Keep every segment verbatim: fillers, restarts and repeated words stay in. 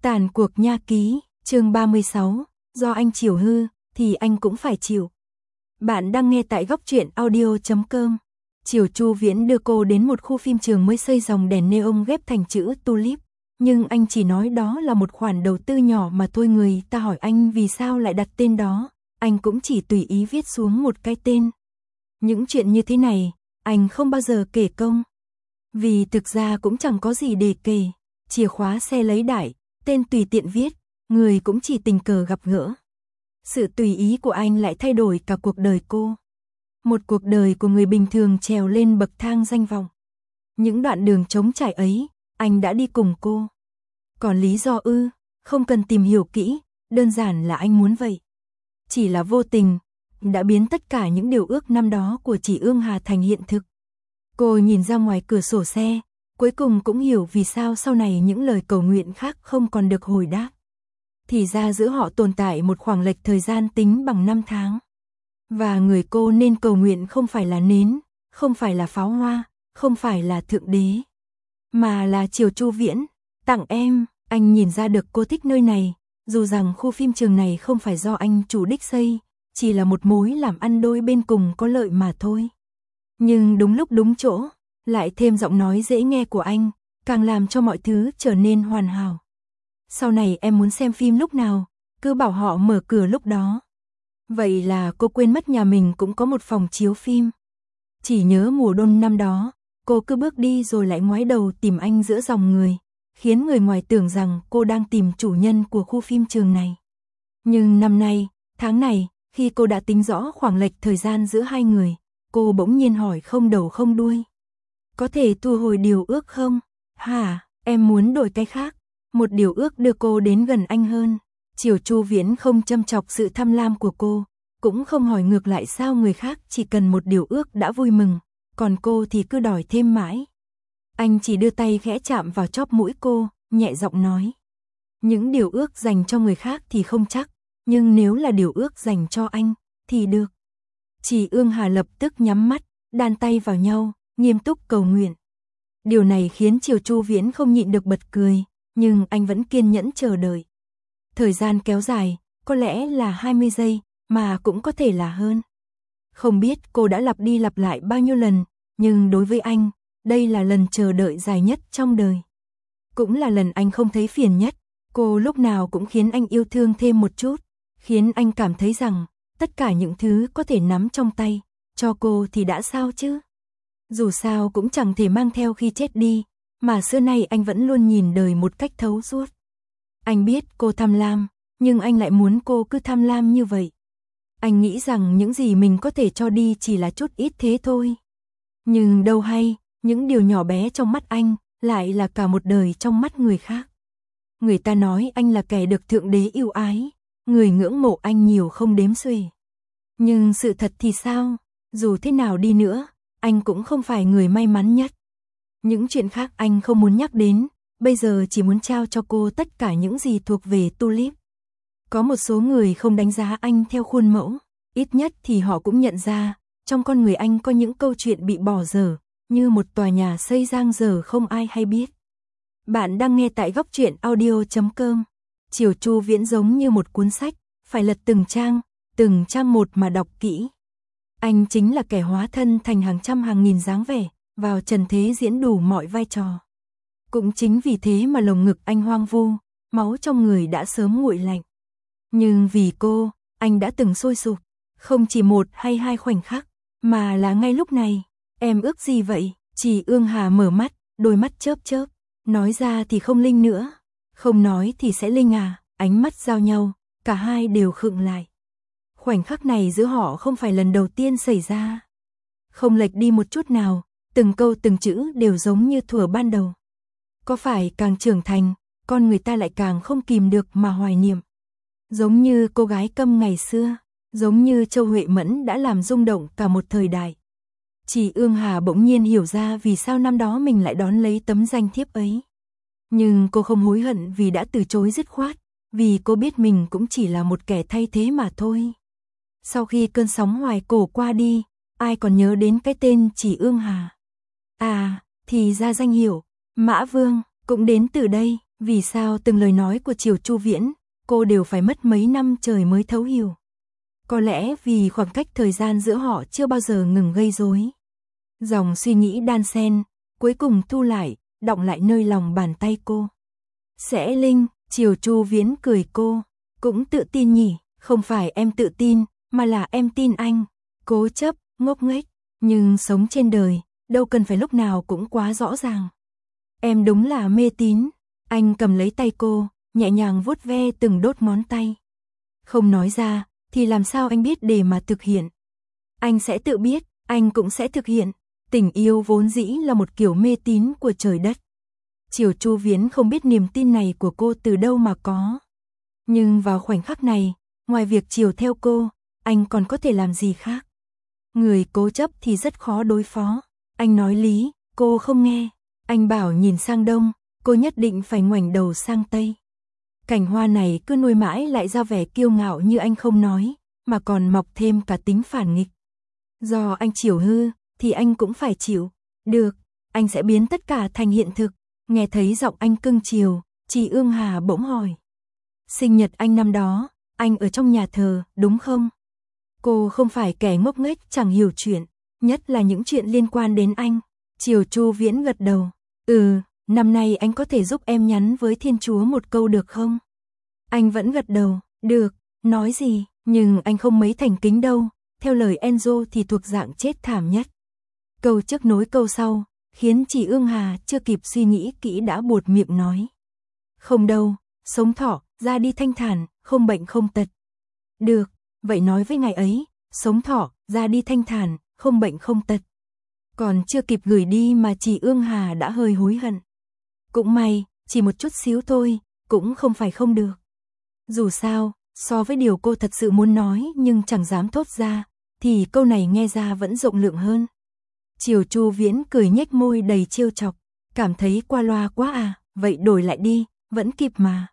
Tàn cuộc nha ký, chương ba mươi sáu, do anh chịu hư, thì anh cũng phải chịu. Bạn đang nghe tại góc truyện audio chấm com. Chiều Chu Viễn đưa cô đến một khu phim trường mới xây dòng đèn neon ghép thành chữ tulip. Nhưng anh chỉ nói đó là một khoản đầu tư nhỏ mà thôi. Người ta hỏi anh vì sao lại đặt tên đó, anh cũng chỉ tùy ý viết xuống một cái tên. Những chuyện như thế này, anh không bao giờ kể công. Vì thực ra cũng chẳng có gì để kể. Chìa khóa xe lấy đại, tên tùy tiện viết, người cũng chỉ tình cờ gặp gỡ. Sự tùy ý của anh lại thay đổi cả cuộc đời cô. Một cuộc đời của người bình thường trèo lên bậc thang danh vọng. Những đoạn đường trống trải ấy, anh đã đi cùng cô. Còn lý do ư, không cần tìm hiểu kỹ, đơn giản là anh muốn vậy. Chỉ là vô tình, đã biến tất cả những điều ước năm đó của chị Ương Hà thành hiện thực. Cô nhìn ra ngoài cửa sổ xe, cuối cùng cũng hiểu vì sao sau này những lời cầu nguyện khác không còn được hồi đáp. Thì ra giữa họ tồn tại một khoảng lệch thời gian tính bằng năm tháng. Và người cô nên cầu nguyện không phải là nến, không phải là pháo hoa, không phải là Thượng Đế, mà là Chiều Chu Viễn. Tặng em, anh nhìn ra được cô thích nơi này, dù rằng khu phim trường này không phải do anh chủ đích xây, chỉ là một mối làm ăn đôi bên cùng có lợi mà thôi. Nhưng đúng lúc đúng chỗ, lại thêm giọng nói dễ nghe của anh, càng làm cho mọi thứ trở nên hoàn hảo. Sau này em muốn xem phim lúc nào, cứ bảo họ mở cửa lúc đó. Vậy là cô quên mất nhà mình cũng có một phòng chiếu phim. Chỉ nhớ mùa đông năm đó, cô cứ bước đi rồi lại ngoái đầu tìm anh giữa dòng người, khiến người ngoài tưởng rằng cô đang tìm chủ nhân của khu phim trường này. Nhưng năm nay, tháng này, khi cô đã tính rõ khoảng lệch thời gian giữa hai người, cô bỗng nhiên hỏi không đầu không đuôi. Có thể thu hồi điều ước không? Hả, em muốn đổi cái khác. Một điều ước đưa cô đến gần anh hơn. Chiều Chu Viễn không châm chọc sự tham lam của cô, cũng không hỏi ngược lại sao người khác chỉ cần một điều ước đã vui mừng, còn cô thì cứ đòi thêm mãi. Anh chỉ đưa tay khẽ chạm vào chóp mũi cô, nhẹ giọng nói. Những điều ước dành cho người khác thì không chắc, nhưng nếu là điều ước dành cho anh, thì được. Chị Ương Hà lập tức nhắm mắt, đan tay vào nhau, nghiêm túc cầu nguyện. Điều này khiến Chiều Chu Viễn không nhịn được bật cười, nhưng anh vẫn kiên nhẫn chờ đợi. Thời gian kéo dài, có lẽ là hai mươi giây, mà cũng có thể là hơn. Không biết cô đã lặp đi lặp lại bao nhiêu lần, nhưng đối với anh, đây là lần chờ đợi dài nhất trong đời. Cũng là lần anh không thấy phiền nhất, cô lúc nào cũng khiến anh yêu thương thêm một chút, khiến anh cảm thấy rằng tất cả những thứ có thể nắm trong tay, cho cô thì đã sao chứ? Dù sao cũng chẳng thể mang theo khi chết đi, mà xưa nay anh vẫn luôn nhìn đời một cách thấu suốt. Anh biết cô tham lam, nhưng anh lại muốn cô cứ tham lam như vậy. Anh nghĩ rằng những gì mình có thể cho đi chỉ là chút ít thế thôi. Nhưng đâu hay, những điều nhỏ bé trong mắt anh, lại là cả một đời trong mắt người khác. Người ta nói anh là kẻ được Thượng Đế yêu ái, người ngưỡng mộ anh nhiều không đếm xuể. Nhưng sự thật thì sao? Dù thế nào đi nữa, anh cũng không phải người may mắn nhất. Những chuyện khác anh không muốn nhắc đến, bây giờ chỉ muốn trao cho cô tất cả những gì thuộc về tulip. Có một số người không đánh giá anh theo khuôn mẫu, ít nhất thì họ cũng nhận ra, trong con người anh có những câu chuyện bị bỏ dở, như một tòa nhà xây dang dở không ai hay biết. Bạn đang nghe tại góc truyện audio chấm com. Chiều Chu Viễn giống như một cuốn sách, phải lật từng trang, từng trang một mà đọc kỹ. Anh chính là kẻ hóa thân thành hàng trăm hàng nghìn dáng vẻ, vào trần thế diễn đủ mọi vai trò. Cũng chính vì thế mà lồng ngực anh hoang vu, máu trong người đã sớm nguội lạnh. Nhưng vì cô, anh đã từng sôi sục, không chỉ một hay hai khoảnh khắc, mà là ngay lúc này. Em ước gì vậy? Chị Ương Hà mở mắt, đôi mắt chớp chớp, nói ra thì không linh nữa, không nói thì sẽ linh à? Ánh mắt giao nhau, cả hai đều khựng lại. Khoảnh khắc này giữa họ không phải lần đầu tiên xảy ra. Không lệch đi một chút nào, từng câu từng chữ đều giống như thuở ban đầu. Có phải càng trưởng thành, con người ta lại càng không kìm được mà hoài niệm. Giống như cô gái Câm ngày xưa, giống như Châu Huệ Mẫn đã làm rung động cả một thời đại. Chị Ương Hà bỗng nhiên hiểu ra vì sao năm đó mình lại đón lấy tấm danh thiếp ấy. Nhưng cô không hối hận vì đã từ chối dứt khoát, vì cô biết mình cũng chỉ là một kẻ thay thế mà thôi. Sau khi cơn sóng hoài cổ qua đi, ai còn nhớ đến cái tên chị Ương Hà? À, thì ra danh hiệu Mã Vương cũng đến từ đây, Vì sao từng lời nói của Triều Chu Viễn, cô đều phải mất mấy năm trời mới thấu hiểu. Có lẽ vì khoảng cách thời gian giữa họ chưa bao giờ ngừng gây rối. Dòng suy nghĩ đan xen, cuối cùng thu lại, đọng lại nơi lòng bàn tay cô. Sẽ Linh, Triều Chu Viễn cười cô, cũng tự tin nhỉ, không phải em tự tin, mà là em tin anh. Cố chấp, ngốc nghếch, nhưng sống trên đời, đâu cần phải lúc nào cũng quá rõ ràng. Em đúng là mê tín. Anh cầm lấy tay cô, nhẹ nhàng vuốt ve từng đốt ngón tay. Không nói ra, thì làm sao anh biết để mà thực hiện. Anh sẽ tự biết, anh cũng sẽ thực hiện. Tình yêu vốn dĩ là một kiểu mê tín của trời đất. Triều Chu Viễn không biết niềm tin này của cô từ đâu mà có. Nhưng vào khoảnh khắc này, ngoài việc chiều theo cô, anh còn có thể làm gì khác. Người cố chấp thì rất khó đối phó. Anh nói lý, cô không nghe. Anh bảo nhìn sang đông, cô nhất định phải ngoảnh đầu sang tây. Cảnh hoa này cứ nuôi mãi lại ra vẻ kiêu ngạo như anh không nói, mà còn mọc thêm cả tính phản nghịch. Do anh chiều hư, thì anh cũng phải chịu. Được, anh sẽ biến tất cả thành hiện thực. Nghe thấy giọng anh cưng chiều, chị Ương Hà bỗng hỏi. Sinh nhật anh năm đó, anh ở trong nhà thờ, đúng không? Cô không phải kẻ ngốc nghếch chẳng hiểu chuyện, nhất là những chuyện liên quan đến anh. Triều Chu Viễn gật đầu. Ừ, năm nay anh có thể giúp em nhắn với Thiên Chúa một câu được không? Anh vẫn gật đầu. Được, nói gì, nhưng anh không mấy thành kính đâu. Theo lời Enzo thì thuộc dạng chết thảm nhất. Câu trước nối câu sau, khiến chị Ương Hà chưa kịp suy nghĩ kỹ đã buột miệng nói. Không đâu, sống thọ, ra đi thanh thản, không bệnh không tật. Được, vậy nói với ngài ấy, sống thọ, ra đi thanh thản, không bệnh không tật. Còn chưa kịp gửi đi mà chị Ương Hà đã hơi hối hận. Cũng may, chỉ một chút xíu thôi, cũng không phải không được. Dù sao, so với điều cô thật sự muốn nói nhưng chẳng dám thốt ra, thì câu này nghe ra vẫn rộng lượng hơn. Triều Chu Viễn cười nhếch môi đầy trêu chọc, cảm thấy qua loa quá à, vậy đổi lại đi, vẫn kịp mà.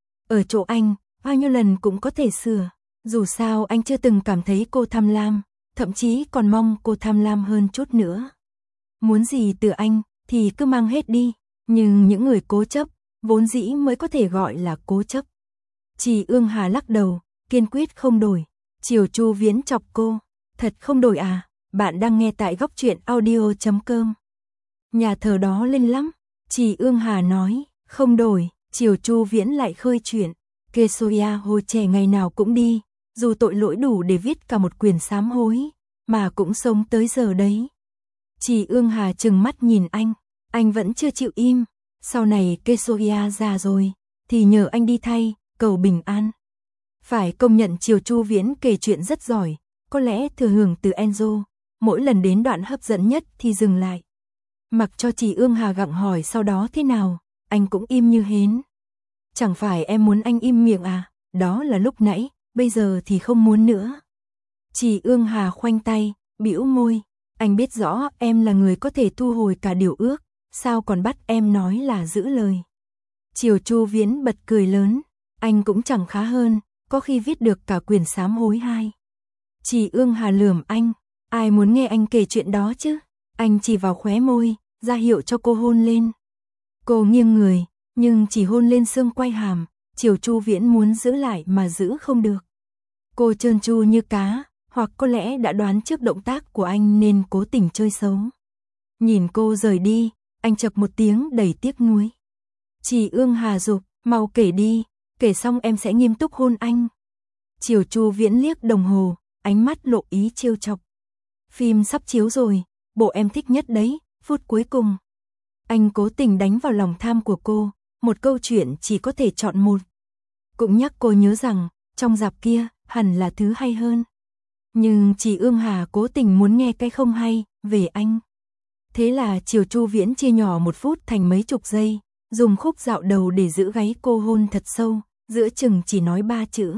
Ở chỗ anh, bao nhiêu lần cũng có thể sửa, dù sao anh chưa từng cảm thấy cô tham lam, thậm chí còn mong cô tham lam hơn chút nữa. Muốn gì từ anh, thì cứ mang hết đi, nhưng những người cố chấp, vốn dĩ mới có thể gọi là cố chấp. Chị Ương Hà lắc đầu, kiên quyết không đổi. Triều Chu Viễn chọc cô, thật không đổi à? Bạn đang nghe tại góc truyện audio chấm com. Nhà thờ đó linh lắm. Chị Ương Hà nói, không đổi. Triều Chu Viễn lại khơi chuyện. Kesoya hồi trẻ ngày nào cũng đi, dù tội lỗi đủ để viết cả một quyển sám hối, mà cũng sống tới giờ đấy. Chị Ương Hà trừng mắt nhìn anh, anh vẫn chưa chịu im. Sau này Kesoya già rồi, thì nhờ anh đi thay, cầu bình an. Phải công nhận Triều Chu Viễn kể chuyện rất giỏi, có lẽ thừa hưởng từ Enzo. Mỗi lần đến đoạn hấp dẫn nhất thì dừng lại. Mặc cho chị Ương Hà gặng hỏi sau đó thế nào, anh cũng im như hến. Chẳng phải em muốn anh im miệng à, đó là lúc nãy, bây giờ thì không muốn nữa. Chị Ương Hà khoanh tay, bĩu môi, anh biết rõ em là người có thể thu hồi cả điều ước, sao còn bắt em nói là giữ lời. Triều Chu Viễn bật cười lớn, anh cũng chẳng khá hơn, có khi viết được cả quyển sám hối hai. Chị Ương Hà lườm anh. Ai muốn nghe anh kể chuyện đó chứ? Anh chỉ vào khóe môi, ra hiệu cho cô hôn lên. Cô nghiêng người, nhưng chỉ hôn lên xương quai hàm, Triều Chu Viễn muốn giữ lại mà giữ không được. Cô trơn tru như cá, hoặc có lẽ đã đoán trước động tác của anh nên cố tình chơi xấu. Nhìn cô rời đi, anh chập một tiếng đầy tiếc nuối. Chị Ương Hà giục, mau kể đi, kể xong em sẽ nghiêm túc hôn anh. Triều Chu Viễn liếc đồng hồ, ánh mắt lộ ý trêu chọc. Phim sắp chiếu rồi, bộ em thích nhất đấy, phút cuối cùng. Anh cố tình đánh vào lòng tham của cô, một câu chuyện chỉ có thể chọn một. Cũng nhắc cô nhớ rằng, trong rạp kia, hẳn là thứ hay hơn. Nhưng chị Ương Hà cố tình muốn nghe cái không hay, về anh. Thế là Triều Chu Viễn chia nhỏ một phút thành mấy chục giây, dùng khúc dạo đầu để giữ gáy cô hôn thật sâu, giữa chừng chỉ nói ba chữ.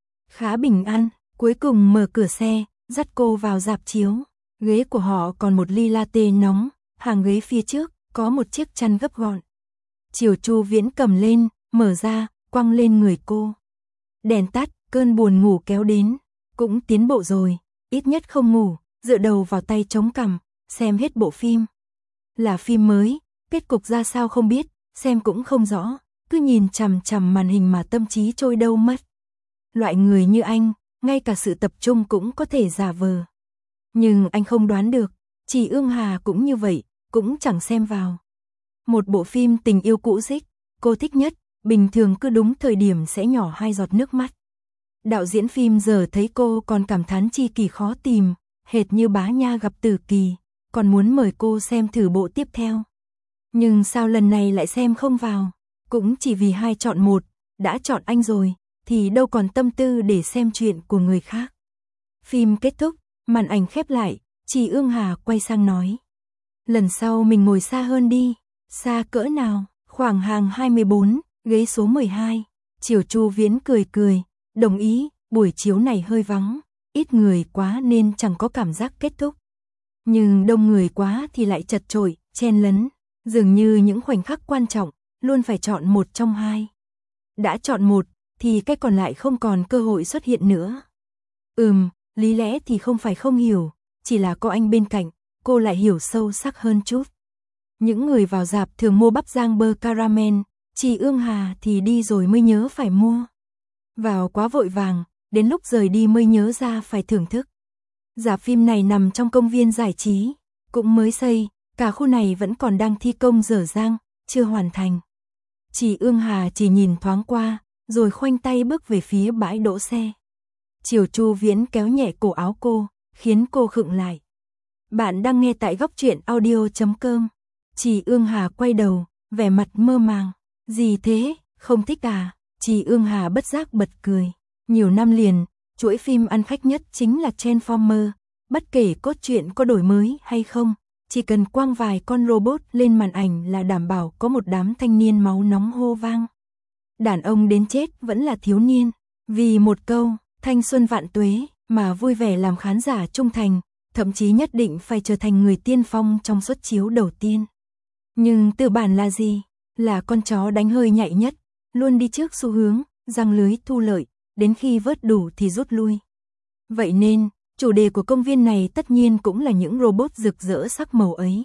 Khá bình an, cuối cùng mở cửa xe, dắt cô vào rạp chiếu. Ghế của họ còn một ly latte nóng, hàng ghế phía trước có một chiếc chăn gấp gọn. Triều Chu Viễn cầm lên, mở ra, quăng lên người cô. Đèn tắt, cơn buồn ngủ kéo đến. Cũng tiến bộ rồi, ít nhất không ngủ, dựa đầu vào tay chống cằm, xem hết bộ phim. Là phim mới, kết cục ra sao không biết, xem cũng không rõ, cứ nhìn chằm chằm màn hình mà tâm trí trôi đâu mất. Loại người như anh, ngay cả sự tập trung cũng có thể giả vờ. Nhưng anh không đoán được, Chỉ Ương Hà cũng như vậy, cũng chẳng xem vào. Một bộ phim tình yêu cũ dích, cô thích nhất, bình thường cứ đúng thời điểm sẽ nhỏ hai giọt nước mắt. Đạo diễn phim giờ thấy cô còn cảm thán Chi Kỳ khó tìm, hệt như Bá Nha gặp Tử Kỳ, còn muốn mời cô xem thử bộ tiếp theo. Nhưng sao lần này lại xem không vào, cũng chỉ vì hai chọn một, đã chọn anh rồi, thì đâu còn tâm tư để xem chuyện của người khác. Phim kết thúc, màn ảnh khép lại, Chỉ Ương Hà quay sang nói. Lần sau mình ngồi xa hơn đi, xa cỡ nào, khoảng hàng hai mươi bốn, ghế số mười hai. Triều Chu Viễn cười cười, đồng ý, buổi chiếu này hơi vắng, ít người quá nên chẳng có cảm giác kết thúc. Nhưng đông người quá thì lại chật chội, chen lấn, dường như những khoảnh khắc quan trọng, luôn phải chọn một trong hai. Đã chọn một, thì cái còn lại không còn cơ hội xuất hiện nữa. Ừm, lý lẽ thì không phải không hiểu, chỉ là có anh bên cạnh, cô lại hiểu sâu sắc hơn chút. Những người vào rạp thường mua bắp rang bơ caramel, Chỉ Ương Hà thì đi rồi mới nhớ phải mua. Vào quá vội vàng, đến lúc rời đi mới nhớ ra phải thưởng thức. Rạp phim này nằm trong công viên giải trí, cũng mới xây, cả khu này vẫn còn đang thi công dở dang, chưa hoàn thành. Chỉ Ương Hà chỉ nhìn thoáng qua, rồi khoanh tay bước về phía bãi đỗ xe. Triều Chu Viễn kéo nhẹ cổ áo cô, khiến cô khựng lại. Bạn đang nghe tại góc truyện audio chấm com. Chỉ Ương Hà quay đầu, vẻ mặt mơ màng. Gì thế, không thích à? Chỉ Ương Hà bất giác bật cười. Nhiều năm liền, chuỗi phim ăn khách nhất chính là Transformer. Bất kể cốt truyện có đổi mới hay không, chỉ cần quăng vài con robot lên màn ảnh là đảm bảo có một đám thanh niên máu nóng hô vang. Đàn ông đến chết vẫn là thiếu niên. Vì một câu, thanh xuân vạn tuế, mà vui vẻ làm khán giả trung thành, thậm chí nhất định phải trở thành người tiên phong trong suất chiếu đầu tiên. Nhưng tư bản là gì? Là con chó đánh hơi nhạy nhất, luôn đi trước xu hướng, giăng lưới thu lợi, đến khi vớt đủ thì rút lui. Vậy nên, chủ đề của công viên này tất nhiên cũng là những robot rực rỡ sắc màu ấy.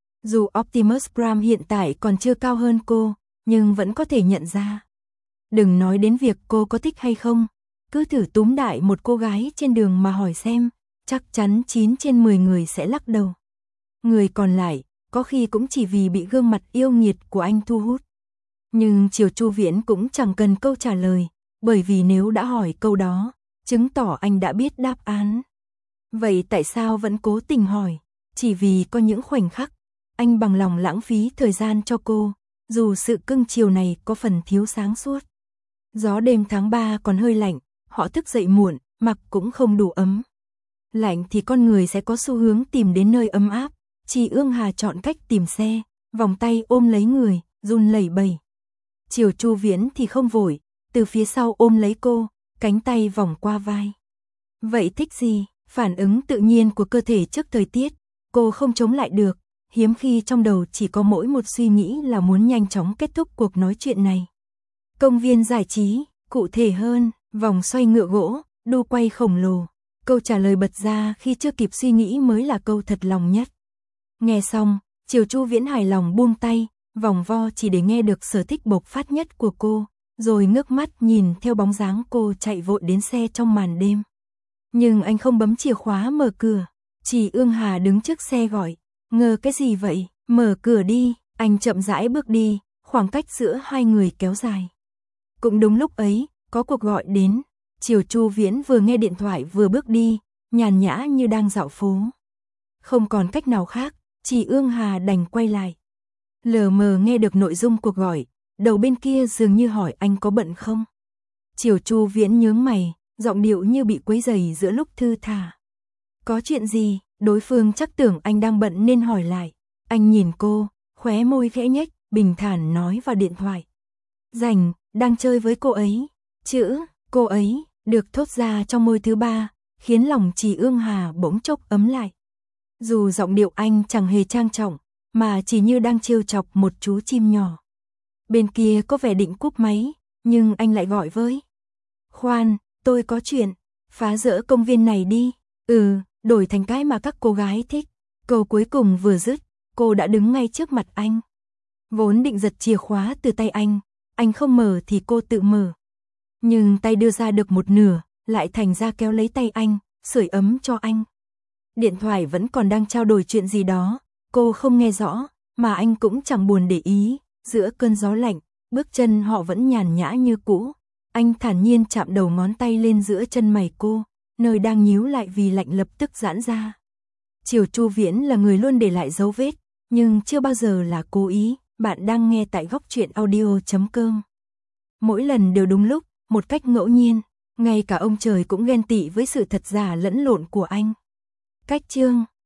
Dù Optimus Prime hiện tại còn chưa cao hơn cô, nhưng vẫn có thể nhận ra. Đừng nói đến việc cô có thích hay không, cứ thử túm đại một cô gái trên đường mà hỏi xem, chắc chắn chín trên mười người sẽ lắc đầu. Người còn lại, có khi cũng chỉ vì bị gương mặt yêu nghiệt của anh thu hút. Nhưng Triều Chu Viễn cũng chẳng cần câu trả lời, bởi vì nếu đã hỏi câu đó, chứng tỏ anh đã biết đáp án. Vậy tại sao vẫn cố tình hỏi? Chỉ vì có những khoảnh khắc, anh bằng lòng lãng phí thời gian cho cô, dù sự cưng chiều này có phần thiếu sáng suốt. Gió đêm tháng ba còn hơi lạnh, họ thức dậy muộn, mặc cũng không đủ ấm. Lạnh thì con người sẽ có xu hướng tìm đến nơi ấm áp. Chỉ Ương Hà chọn cách tìm xe, vòng tay ôm lấy người, run lẩy bẩy. Triều Chu Viễn thì không vội, từ phía sau ôm lấy cô, cánh tay vòng qua vai. Vậy thích gì? Phản ứng tự nhiên của cơ thể trước thời tiết, cô không chống lại được, hiếm khi trong đầu chỉ có mỗi một suy nghĩ là muốn nhanh chóng kết thúc cuộc nói chuyện này. Công viên giải trí, cụ thể hơn, vòng xoay ngựa gỗ, đu quay khổng lồ. Câu trả lời bật ra khi chưa kịp suy nghĩ mới là câu thật lòng nhất. Nghe xong, Triều Chu Viễn hài lòng buông tay, vòng vo chỉ để nghe được sở thích bộc phát nhất của cô, rồi ngước mắt nhìn theo bóng dáng cô chạy vội đến xe trong màn đêm. Nhưng anh không bấm chìa khóa mở cửa, Chỉ Ương Hà đứng trước xe gọi, ngờ cái gì vậy, mở cửa đi, anh chậm rãi bước đi, khoảng cách giữa hai người kéo dài. Cũng đúng lúc ấy, có cuộc gọi đến, Triều Chu Viễn vừa nghe điện thoại vừa bước đi, nhàn nhã như đang dạo phố. Không còn cách nào khác, Chỉ Ương Hà đành quay lại. Lờ mờ nghe được nội dung cuộc gọi, đầu bên kia dường như hỏi anh có bận không. Triều Chu Viễn nhướng mày, giọng điệu như bị quấy rầy giữa lúc thư thả. Có chuyện gì? Đối phương chắc tưởng anh đang bận nên hỏi lại. Anh nhìn cô, khóe môi khẽ nhếch, bình thản nói vào điện thoại. Rảnh, đang chơi với cô ấy. Chữ, cô ấy, được thốt ra trong môi thứ ba, khiến lòng Chỉ Ương Hà bỗng chốc ấm lại. Dù giọng điệu anh chẳng hề trang trọng, mà chỉ như đang trêu chọc một chú chim nhỏ. Bên kia có vẻ định cúp máy, nhưng anh lại gọi với. Khoan, tôi có chuyện, phá rỡ công viên này đi. Ừ, đổi thành cái mà các cô gái thích. Câu cuối cùng vừa dứt, cô đã đứng ngay trước mặt anh. Vốn định giật chìa khóa từ tay anh, anh không mở thì cô tự mở. Nhưng tay đưa ra được một nửa, lại thành ra kéo lấy tay anh, sưởi ấm cho anh. Điện thoại vẫn còn đang trao đổi chuyện gì đó, cô không nghe rõ, mà anh cũng chẳng buồn để ý, giữa cơn gió lạnh, bước chân họ vẫn nhàn nhã như cũ. Anh thản nhiên chạm đầu ngón tay lên giữa chân mày cô, nơi đang nhíu lại vì lạnh lập tức giãn ra. Triều Chu Viễn là người luôn để lại dấu vết, nhưng chưa bao giờ là cố ý. Bạn đang nghe tại góc truyện audio chấm com. Mỗi lần đều đúng lúc, một cách ngẫu nhiên, ngay cả ông trời cũng ghen tị với sự thật giả lẫn lộn của anh. Cách chương